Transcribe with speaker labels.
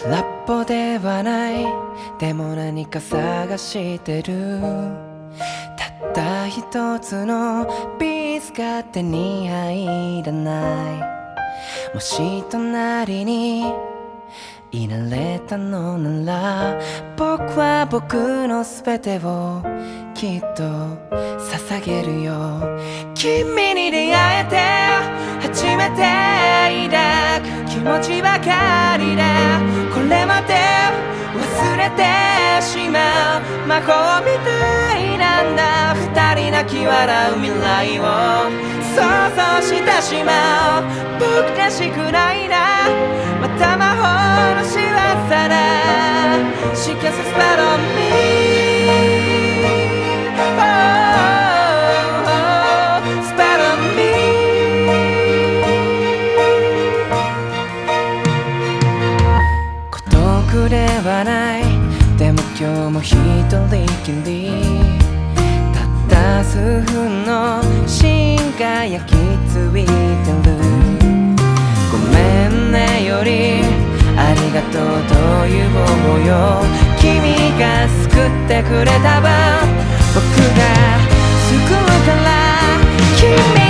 Speaker 1: 空っぽではない、でも何か探してる。たった一つのピースが手に入らない。もし隣にいられたのなら、僕は僕の全てをきっと捧げるよ。君に出会えて初めて抱く気持ちばかりで、これまで忘れてしまう魔法みたいなんだ。二人泣き笑う未来を想像してしまう。僕らしくないな、また魔法の仕業だ。She can spell on me, spell on me。 孤独ではない、でも今日も一人きり。たった数分の芯が焼き付いてる。ごめんねよりありがとうと言おうよ。君が救ってくれた分、僕が救うから。君